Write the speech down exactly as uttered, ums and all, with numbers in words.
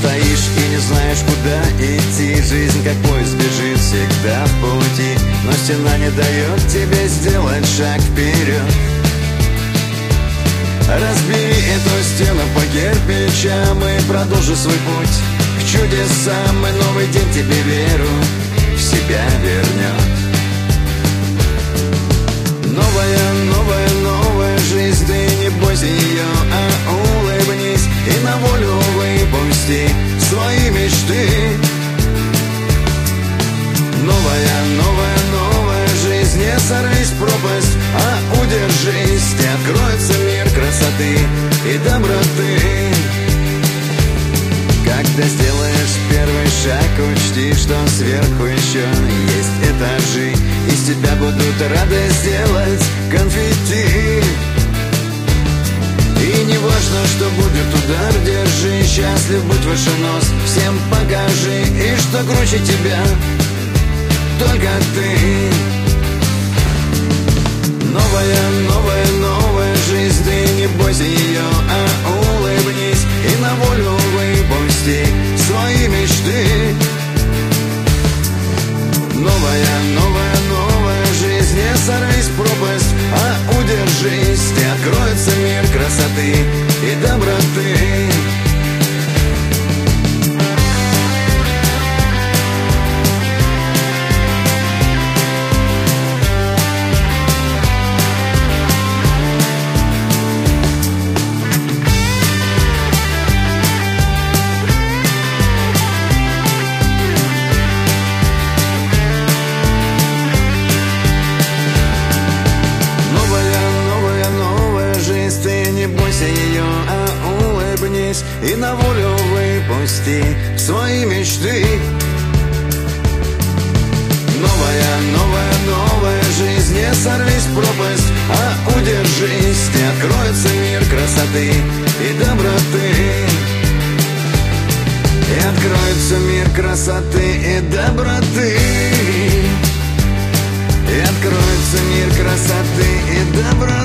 стоишь и не знаешь, куда идти. Жизнь как поезд бежит всегда в пути, но стена не дает тебе сделать шаг вперед. Разбери эту стену по кирпичам и продолжи свой путь к чудесам. И новый день тебе веру в себя вернет. Новая, новая, новая жизнь, ты не бойся ее, а улыбнись и на волю выпусти свои мечты. Новая, новая, новая жизнь, не сорвись в пропасть, а удержись, и откроется мир красоты и доброты. Когда сделаешь первый шаг, учти, что сверху еще есть этажи, из тебя будут рады сделать конфетти. И не важно, что будет удар, держи, счастлив будь выше нос, всем покажи, и что круче тебя только ты. Новая, новая, новая жизнь, ты не бойся ее, а улыбнись и на волю выпусти свои мечты. Новая, новая, новая жизнь, не сорвись в пропасть, а удержись, и откроется мир красоты и доброты. Ее, а улыбнись и на волю выпусти свои мечты. Новая, новая, новая жизнь, не сорвись в пропасть, а удержись, и откроется мир красоты и доброты. И откроется мир красоты и доброты. И откроется мир красоты и доброты.